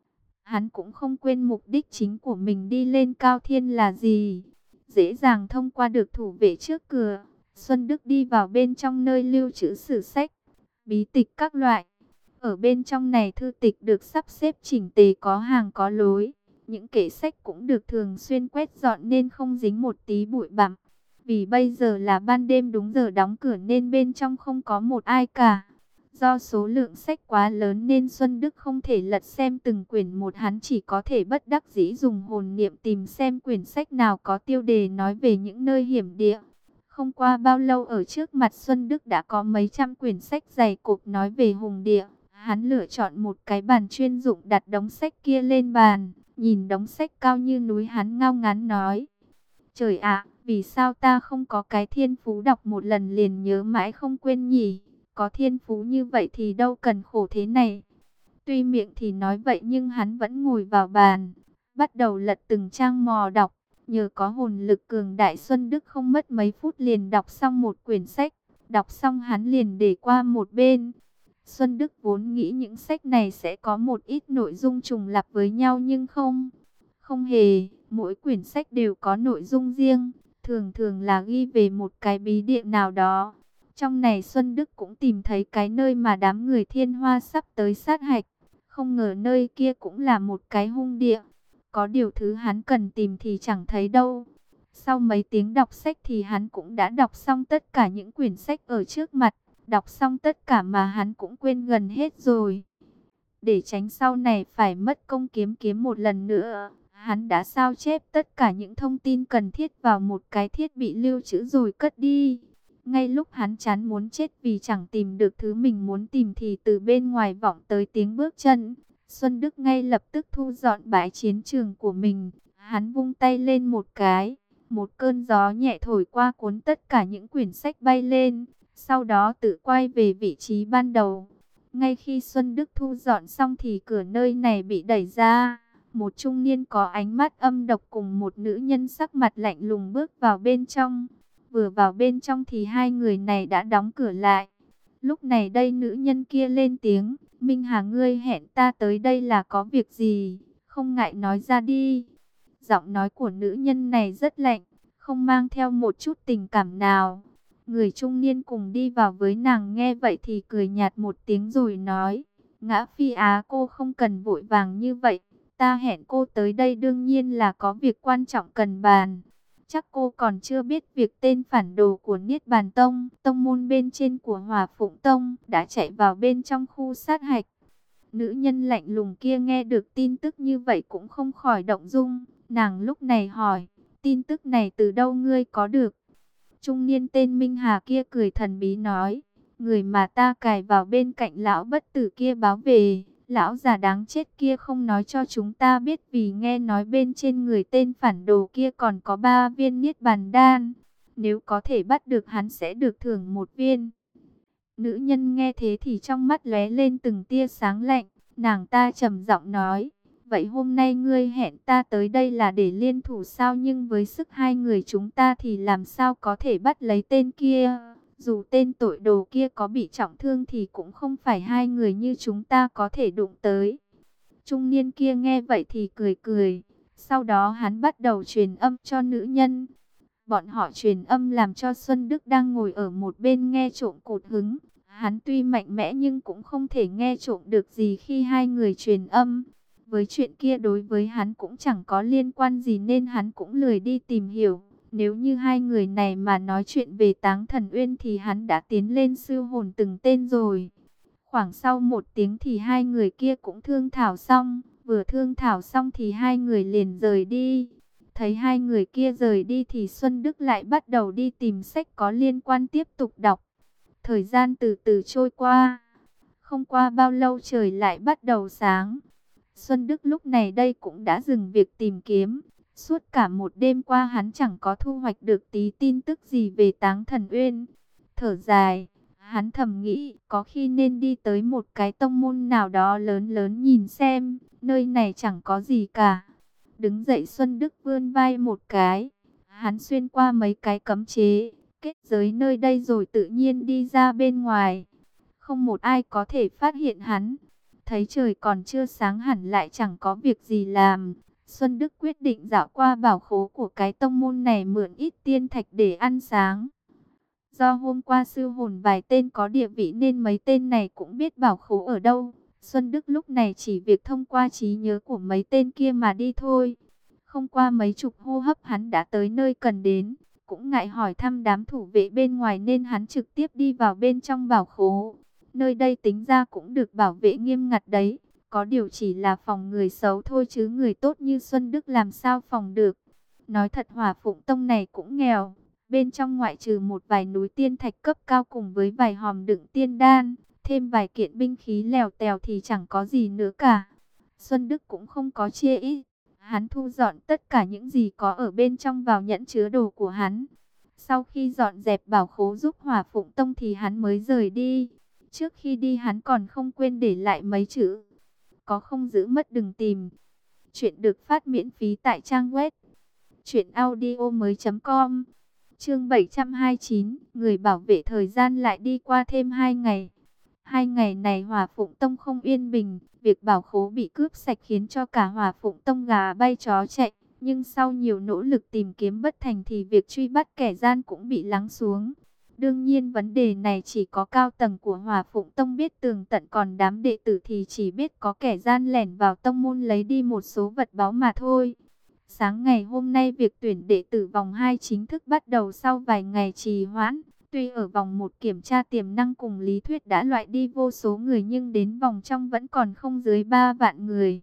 Hắn cũng không quên mục đích chính của mình đi lên Cao Thiên là gì. Dễ dàng thông qua được thủ vệ trước cửa, Xuân Đức đi vào bên trong nơi lưu trữ sử sách, bí tịch các loại. Ở bên trong này thư tịch được sắp xếp chỉnh tề có hàng có lối. Những kệ sách cũng được thường xuyên quét dọn nên không dính một tí bụi bặm. Vì bây giờ là ban đêm đúng giờ đóng cửa nên bên trong không có một ai cả. Do số lượng sách quá lớn nên Xuân Đức không thể lật xem từng quyển một, hắn chỉ có thể bất đắc dĩ dùng hồn niệm tìm xem quyển sách nào có tiêu đề nói về những nơi hiểm địa. Không qua bao lâu ở trước mặt Xuân Đức đã có mấy trăm quyển sách dày cộp nói về hùng địa. Hắn lựa chọn một cái bàn chuyên dụng đặt đống sách kia lên bàn. Nhìn đống sách cao như núi, hắn ngao ngán nói. Trời ạ, vì sao ta không có cái thiên phú đọc một lần liền nhớ mãi không quên nhỉ? Có thiên phú như vậy thì đâu cần khổ thế này. Tuy miệng thì nói vậy nhưng hắn vẫn ngồi vào bàn, bắt đầu lật từng trang mò đọc. Nhờ có hồn lực cường đại, Xuân Đức không mất mấy phút liền đọc xong một quyển sách. Đọc xong hắn liền để qua một bên. Xuân Đức vốn nghĩ những sách này sẽ có một ít nội dung trùng lặp với nhau nhưng không. Không hề, mỗi quyển sách đều có nội dung riêng, thường thường là ghi về một cái bí địa nào đó. Trong này Xuân Đức cũng tìm thấy cái nơi mà đám người Thiên Hoa sắp tới sát hạch. Không ngờ nơi kia cũng là một cái hung địa. Có điều thứ hắn cần tìm thì chẳng thấy đâu. Sau mấy tiếng đọc sách thì hắn cũng đã đọc xong tất cả những quyển sách ở trước mặt. Đọc xong tất cả mà hắn cũng quên gần hết rồi. Để tránh sau này phải mất công kiếm kiếm một lần nữa, hắn đã sao chép tất cả những thông tin cần thiết vào một cái thiết bị lưu trữ rồi cất đi. Ngay lúc hắn chán muốn chết vì chẳng tìm được thứ mình muốn tìm thì từ bên ngoài vọng tới tiếng bước chân. Xuân Đức ngay lập tức thu dọn bãi chiến trường của mình. Hắn vung tay lên một cái, một cơn gió nhẹ thổi qua cuốn tất cả những quyển sách bay lên. Sau đó tự quay về vị trí ban đầu. Ngay khi Xuân Đức thu dọn xong thì cửa nơi này bị đẩy ra. Một trung niên có ánh mắt âm độc cùng một nữ nhân sắc mặt lạnh lùng bước vào bên trong. Vừa vào bên trong thì hai người này đã đóng cửa lại. Lúc này đây nữ nhân kia lên tiếng. Minh Hà, ngươi hẹn ta tới đây là có việc gì? Không ngại nói ra đi. Giọng nói của nữ nhân này rất lạnh, không mang theo một chút tình cảm nào. Người trung niên cùng đi vào với nàng nghe vậy thì cười nhạt một tiếng rồi nói, Ngã Phi Á, cô không cần vội vàng như vậy. Ta hẹn cô tới đây đương nhiên là có việc quan trọng cần bàn. Chắc cô còn chưa biết việc tên phản đồ của Niết Bàn Tông, tông môn bên trên của Hỏa Phụng Tông, đã chạy vào bên trong khu sát hạch. Nữ nhân lạnh lùng kia nghe được tin tức như vậy cũng không khỏi động dung. Nàng lúc này hỏi, tin tức này từ đâu ngươi có được? Trung niên tên Minh Hà kia cười thần bí nói, người mà ta cài vào bên cạnh lão bất tử kia báo về. Lão già đáng chết kia không nói cho chúng ta biết vì nghe nói bên trên người tên phản đồ kia còn có ba viên niết bàn đan. Nếu có thể bắt được hắn sẽ được thưởng một viên. Nữ nhân nghe thế thì trong mắt lóe lên từng tia sáng lạnh. Nàng ta trầm giọng nói, vậy hôm nay ngươi hẹn ta tới đây là để liên thủ sao? Nhưng với sức hai người chúng ta thì làm sao có thể bắt lấy tên kia? Dù tên tội đồ kia có bị trọng thương thì cũng không phải hai người như chúng ta có thể đụng tới. Trung niên kia nghe vậy thì cười cười. Sau đó hắn bắt đầu truyền âm cho nữ nhân. Bọn họ truyền âm làm cho Xuân Đức đang ngồi ở một bên nghe trộm cụt hứng. Hắn tuy mạnh mẽ nhưng cũng không thể nghe trộm được gì khi hai người truyền âm. Với chuyện kia đối với hắn cũng chẳng có liên quan gì nên hắn cũng lười đi tìm hiểu. Nếu như hai người này mà nói chuyện về Táng Thần Uyên thì hắn đã tiến lên siêu hồn từng tên rồi. Khoảng sau một tiếng thì hai người kia cũng thương thảo xong. Vừa thương thảo xong thì hai người liền rời đi. Thấy hai người kia rời đi thì Xuân Đức lại bắt đầu đi tìm sách có liên quan tiếp tục đọc. Thời gian từ từ trôi qua. Không qua bao lâu trời lại bắt đầu sáng. Xuân Đức lúc này đây cũng đã dừng việc tìm kiếm. Suốt cả một đêm qua hắn chẳng có thu hoạch được tí tin tức gì về Táng Thần Uyên. Thở dài, hắn thầm nghĩ có khi nên đi tới một cái tông môn nào đó lớn lớn nhìn xem. Nơi này chẳng có gì cả. Đứng dậy Xuân Đức vươn vai một cái. Hắn xuyên qua mấy cái cấm chế, kết giới nơi đây rồi tự nhiên đi ra bên ngoài. Không một ai có thể phát hiện hắn. Thấy trời còn chưa sáng hẳn lại chẳng có việc gì làm. Xuân Đức quyết định dạo qua bảo khố của cái tông môn này mượn ít tiên thạch để ăn sáng. Do hôm qua sư hồn vài tên có địa vị nên mấy tên này cũng biết bảo khố ở đâu. Xuân Đức lúc này chỉ việc thông qua trí nhớ của mấy tên kia mà đi thôi. Không qua mấy chục hô hấp hắn đã tới nơi cần đến. Cũng ngại hỏi thăm đám thủ vệ bên ngoài nên hắn trực tiếp đi vào bên trong bảo khố. Nơi đây tính ra cũng được bảo vệ nghiêm ngặt đấy. Có điều chỉ là phòng người xấu thôi chứ người tốt như Xuân Đức làm sao phòng được. Nói thật Hỏa Phụng Tông này cũng nghèo. Bên trong ngoại trừ một vài núi tiên thạch cấp cao cùng với vài hòm đựng tiên đan, thêm vài kiện binh khí lèo tèo thì chẳng có gì nữa cả. Xuân Đức cũng không có chia ít. Hắn thu dọn tất cả những gì có ở bên trong vào nhẫn chứa đồ của hắn. Sau khi dọn dẹp bảo khố giúp Hỏa Phụng Tông thì hắn mới rời đi. Trước khi đi hắn còn không quên để lại mấy chữ. Có không giữ mất đừng tìm. Chuyện được phát miễn phí tại trang web truyện audio mới chấm com. Chương bảy trăm hai mươi chín, người bảo vệ thời gian lại đi qua thêm hai ngày. Hai ngày này Hỏa Phụng Tông không yên bình, việc bảo khố bị cướp sạch khiến cho cả Hỏa Phụng Tông gà bay chó chạy. Nhưng sau nhiều nỗ lực tìm kiếm bất thành thì việc truy bắt kẻ gian cũng bị lắng xuống. Đương nhiên vấn đề này chỉ có cao tầng của Hỏa Phụng Tông biết tường tận, còn đám đệ tử thì chỉ biết có kẻ gian lẻn vào tông môn lấy đi một số vật báu mà thôi. Sáng ngày hôm nay việc tuyển đệ tử vòng hai chính thức bắt đầu sau vài ngày trì hoãn. Tuy ở vòng một kiểm tra tiềm năng cùng lý thuyết đã loại đi vô số người nhưng đến vòng trong vẫn còn không dưới ba vạn người.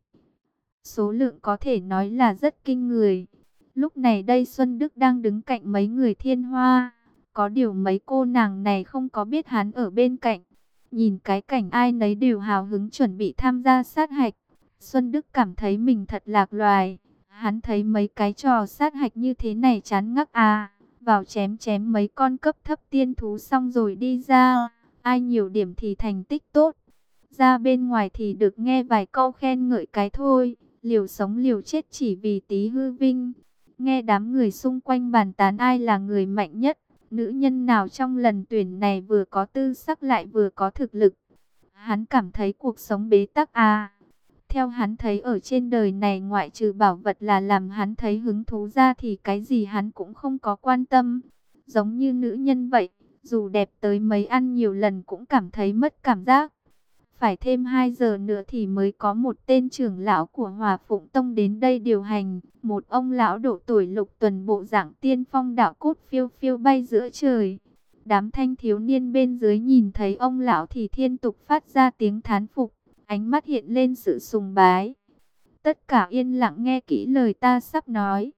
Số lượng có thể nói là rất kinh người. Lúc này đây Xuân Đức đang đứng cạnh mấy người Thiên Hoa. Có điều mấy cô nàng này không có biết hắn ở bên cạnh. Nhìn cái cảnh ai nấy đều hào hứng chuẩn bị tham gia sát hạch. Xuân Đức cảm thấy mình thật lạc loài. Hắn thấy mấy cái trò sát hạch như thế này chán ngắc à. Vào chém chém mấy con cấp thấp tiên thú xong rồi đi ra. Ai nhiều điểm thì thành tích tốt. Ra bên ngoài thì được nghe vài câu khen ngợi cái thôi. Liều sống liều chết chỉ vì tí hư vinh. Nghe đám người xung quanh bàn tán ai là người mạnh nhất. Nữ nhân nào trong lần tuyển này vừa có tư sắc lại vừa có thực lực. Hắn cảm thấy cuộc sống bế tắc à. Theo hắn thấy ở trên đời này ngoại trừ bảo vật là làm hắn thấy hứng thú ra thì cái gì hắn cũng không có quan tâm. Giống như nữ nhân vậy, dù đẹp tới mấy ăn nhiều lần cũng cảm thấy mất cảm giác. Phải thêm hai giờ nữa thì mới có một tên trưởng lão của Hòa Phụng Tông đến đây điều hành. Một ông lão độ tuổi lục tuần bộ dạng tiên phong đạo cốt phiêu phiêu bay giữa trời. Đám thanh thiếu niên bên dưới nhìn thấy ông lão thì thiên tục phát ra tiếng thán phục, ánh mắt hiện lên sự sùng bái. Tất cả yên lặng nghe kỹ lời ta sắp nói.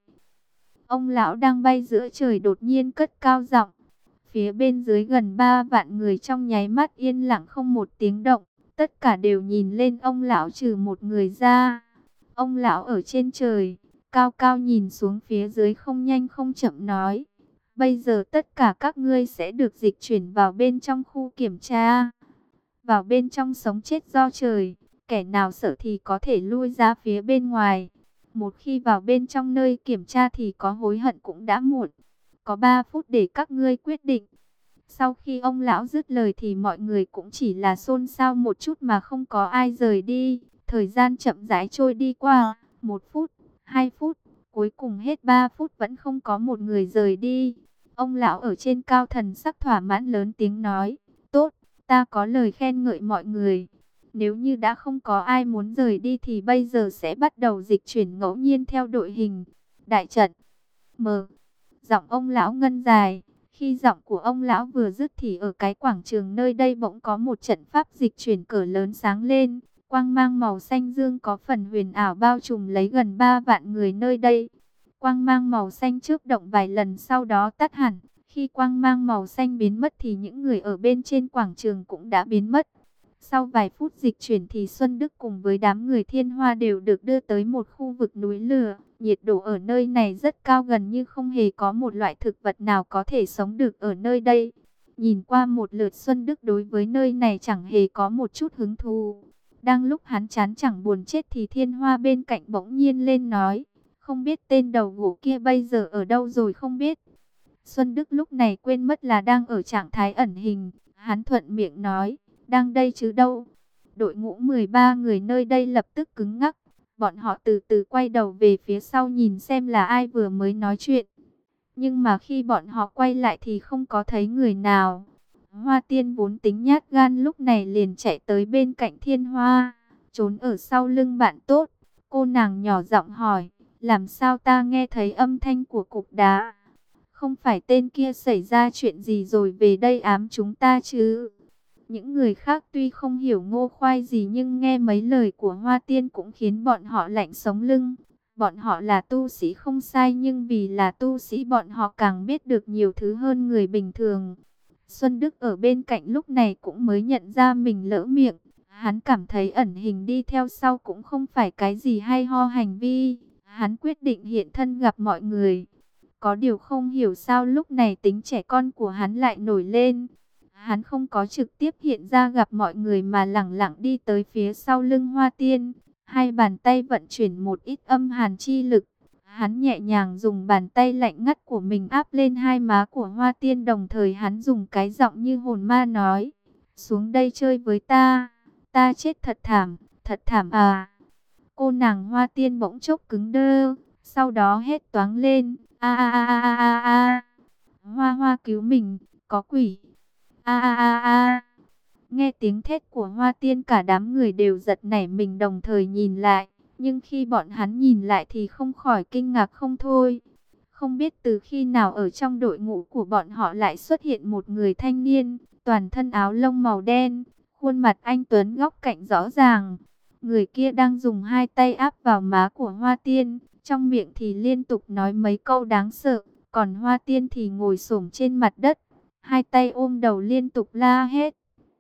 Ông lão đang bay giữa trời đột nhiên cất cao giọng. Phía bên dưới gần ba vạn người trong nháy mắt yên lặng không một tiếng động. Tất cả đều nhìn lên ông lão trừ một người ra. Ông lão ở trên trời, cao cao nhìn xuống phía dưới không nhanh không chậm nói. Bây giờ tất cả các ngươi sẽ được dịch chuyển vào bên trong khu kiểm tra. Vào bên trong sống chết do trời. Kẻ nào sợ thì có thể lui ra phía bên ngoài. Một khi vào bên trong nơi kiểm tra thì có hối hận cũng đã muộn. Có ba phút để các ngươi quyết định. Sau khi ông lão dứt lời thì mọi người cũng chỉ là xôn xao một chút mà không có ai rời đi. Thời gian chậm rãi trôi đi qua. Một phút, hai phút, cuối cùng hết ba phút vẫn không có một người rời đi. Ông lão ở trên cao thần sắc thỏa mãn lớn tiếng nói. Tốt, ta có lời khen ngợi mọi người. Nếu như đã không có ai muốn rời đi thì bây giờ sẽ bắt đầu dịch chuyển ngẫu nhiên theo đội hình. Đại trận. Mờ. Giọng ông lão ngân dài. Khi giọng của ông lão vừa dứt thì ở cái quảng trường nơi đây bỗng có một trận pháp dịch chuyển cỡ lớn sáng lên. Quang mang màu xanh dương có phần huyền ảo bao trùm lấy gần ba vạn người nơi đây. Quang mang màu xanh trước động vài lần sau đó tắt hẳn. Khi quang mang màu xanh biến mất thì những người ở bên trên quảng trường cũng đã biến mất. Sau vài phút dịch chuyển thì Xuân Đức cùng với đám người Thiên Hoa đều được đưa tới một khu vực núi lửa. Nhiệt độ ở nơi này rất cao, gần như không hề có một loại thực vật nào có thể sống được ở nơi đây. Nhìn qua một lượt Xuân Đức đối với nơi này chẳng hề có một chút hứng thú. Đang lúc hắn chán chẳng buồn chết thì Thiên Hoa bên cạnh bỗng nhiên lên nói. Không biết tên đầu gỗ kia bây giờ ở đâu rồi không biết. Xuân Đức lúc này quên mất là đang ở trạng thái ẩn hình. Hắn thuận miệng nói. Đang đây chứ đâu. Đội ngũ mười ba người nơi đây lập tức cứng ngắc. Bọn họ từ từ quay đầu về phía sau nhìn xem là ai vừa mới nói chuyện. Nhưng mà khi bọn họ quay lại thì không có thấy người nào. Hoa Tiên vốn tính nhát gan lúc này liền chạy tới bên cạnh Thiên Hoa. Trốn ở sau lưng bạn tốt. Cô nàng nhỏ giọng hỏi. Làm sao ta nghe thấy âm thanh của cục đá? Không phải tên kia xảy ra chuyện gì rồi về đây ám chúng ta chứ? Những người khác tuy không hiểu Ngô Khoai gì nhưng nghe mấy lời của Hoa Tiên cũng khiến bọn họ lạnh sống lưng. Bọn họ là tu sĩ không sai nhưng vì là tu sĩ bọn họ càng biết được nhiều thứ hơn người bình thường. Xuân Đức ở bên cạnh lúc này cũng mới nhận ra mình lỡ miệng. Hắn cảm thấy ẩn hình đi theo sau cũng không phải cái gì hay ho hành vi. Hắn quyết định hiện thân gặp mọi người. Có điều không hiểu sao lúc này tính trẻ con của hắn lại nổi lên. Hắn không có trực tiếp hiện ra gặp mọi người mà lẳng lặng đi tới phía sau lưng Hoa Tiên. Hai bàn tay vận chuyển một ít âm hàn chi lực. Hắn nhẹ nhàng dùng bàn tay lạnh ngắt của mình áp lên hai má của Hoa Tiên, đồng thời hắn dùng cái giọng như hồn ma nói. Xuống đây chơi với ta. Ta chết thật thảm, thật thảm à. Cô nàng Hoa Tiên bỗng chốc cứng đơ. Sau đó hét toáng lên. A a a a a a. Hoa Hoa cứu mình, có quỷ. A a a a. Nghe tiếng thét của Hoa Tiên cả đám người đều giật nảy mình đồng thời nhìn lại. Nhưng khi bọn hắn nhìn lại thì không khỏi kinh ngạc không thôi. Không biết từ khi nào ở trong đội ngũ của bọn họ lại xuất hiện một người thanh niên. Toàn thân áo lông màu đen. Khuôn mặt anh tuấn góc cạnh rõ ràng. Người kia đang dùng hai tay áp vào má của Hoa Tiên. Trong miệng thì liên tục nói mấy câu đáng sợ. Còn Hoa Tiên thì ngồi xổm trên mặt đất. Hai tay ôm đầu liên tục la hét.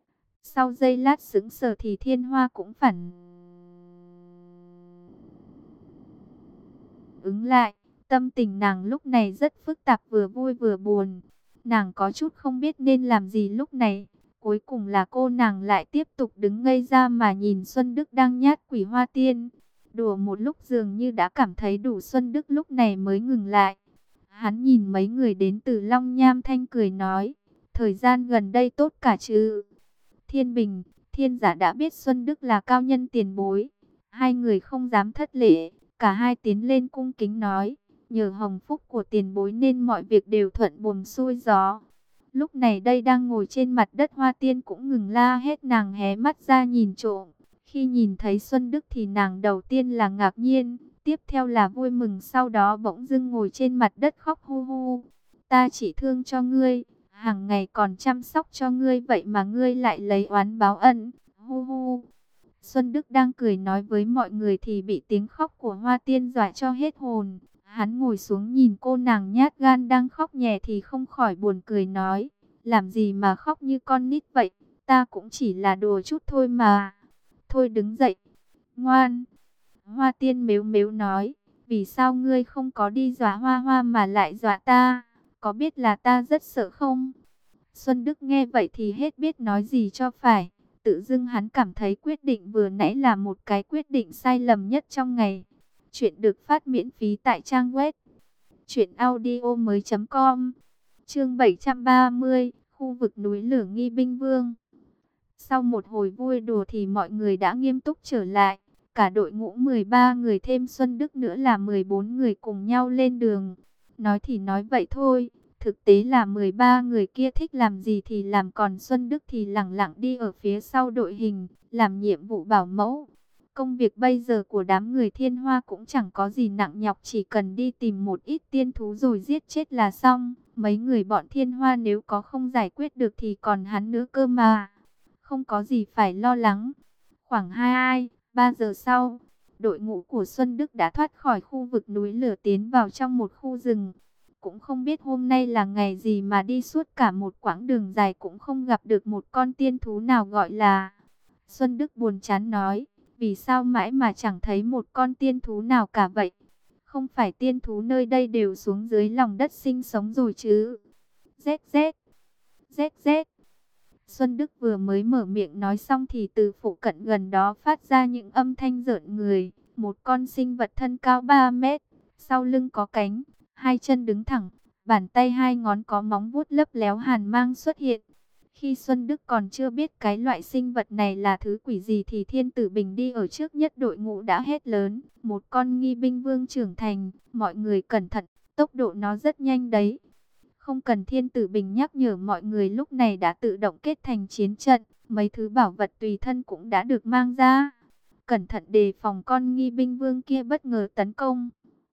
Sau giây lát sững sờ thì Thiên Hoa cũng phản ứng lại. Tâm tình nàng lúc này rất phức tạp, vừa vui vừa buồn. Nàng có chút không biết nên làm gì lúc này. Cuối cùng là cô nàng lại tiếp tục đứng ngây ra mà nhìn Xuân Đức đang nhát quỷ Hoa Tiên. Đùa một lúc dường như đã cảm thấy đủ, Xuân Đức lúc này mới ngừng lại. Hắn nhìn mấy người đến từ Long Nham Thanh cười nói. Thời gian gần đây tốt cả chứ? Thiên Bình, Thiên Giả đã biết Xuân Đức là cao nhân tiền bối. Hai người không dám thất lễ, cả hai tiến lên cung kính nói, nhờ hồng phúc của tiền bối nên mọi việc đều thuận buồm xuôi gió. Lúc này đây đang ngồi trên mặt đất, Hoa Tiên cũng ngừng la hét, nàng hé mắt ra nhìn trộm. Khi nhìn thấy Xuân Đức thì nàng đầu tiên là ngạc nhiên, tiếp theo là vui mừng, sau đó bỗng dưng ngồi trên mặt đất khóc hu hu. Ta chỉ thương cho ngươi, hàng ngày còn chăm sóc cho ngươi, vậy mà ngươi lại lấy oán báo ân, hu hu. Xuân Đức đang cười nói với mọi người thì bị tiếng khóc của Hoa Tiên dọa cho hết hồn. Hắn ngồi xuống nhìn cô nàng nhát gan đang khóc nhè thì không khỏi buồn cười nói, làm gì mà khóc như con nít vậy, ta cũng chỉ là đùa chút thôi mà. Thôi đứng dậy, ngoan. Hoa Tiên mếu mếu nói, vì sao ngươi không có đi dọa Hoa Hoa mà lại dọa ta, có biết là ta rất sợ không? Xuân Đức nghe vậy thì hết biết nói gì cho phải. Tự dưng hắn cảm thấy quyết định vừa nãy là một cái quyết định sai lầm nhất trong ngày. Chuyện được phát miễn phí tại trang web truyện audio mới chấm com. Chương bảy trăm ba mươi, khu vực núi lửa Nghi Binh Vương. Sau một hồi vui đùa thì mọi người đã nghiêm túc trở lại. Cả đội ngũ mười ba người thêm Xuân Đức nữa là mười bốn người cùng nhau lên đường. Nói thì nói vậy thôi, thực tế là mười ba người kia thích làm gì thì làm, còn Xuân Đức thì lẳng lặng đi ở phía sau đội hình, làm nhiệm vụ bảo mẫu. Công việc bây giờ của đám người Thiên Hoa cũng chẳng có gì nặng nhọc, chỉ cần đi tìm một ít tiên thú rồi giết chết là xong. Mấy người bọn Thiên Hoa nếu có không giải quyết được thì còn hắn nữa cơ mà. Không có gì phải lo lắng. Khoảng hai ba giờ sau, đội ngũ của Xuân Đức đã thoát khỏi khu vực núi lửa tiến vào trong một khu rừng. Cũng không biết hôm nay là ngày gì mà đi suốt cả một quãng đường dài cũng không gặp được một con tiên thú nào gọi là. Xuân Đức buồn chán nói, vì sao mãi mà chẳng thấy một con tiên thú nào cả vậy? Không phải tiên thú nơi đây đều xuống dưới lòng đất sinh sống rồi chứ? Rét rét, rét rét. Xuân Đức vừa mới mở miệng nói xong thì từ phụ cận gần đó phát ra những âm thanh rợn người. Một con sinh vật thân cao ba mét, sau lưng có cánh, hai chân đứng thẳng, bàn tay hai ngón có móng vuốt lấp léo hàn mang xuất hiện. Khi Xuân Đức còn chưa biết cái loại sinh vật này là thứ quỷ gì thì Thiên Tử Bình đi ở trước nhất đội ngũ đã hét lớn, một con nghi binh vương trưởng thành, mọi người cẩn thận, tốc độ nó rất nhanh đấy. Không cần Thiên Tử Bình nhắc nhở, mọi người lúc này đã tự động kết thành chiến trận, mấy thứ bảo vật tùy thân cũng đã được mang ra. Cẩn thận đề phòng con nghi binh vương kia bất ngờ tấn công.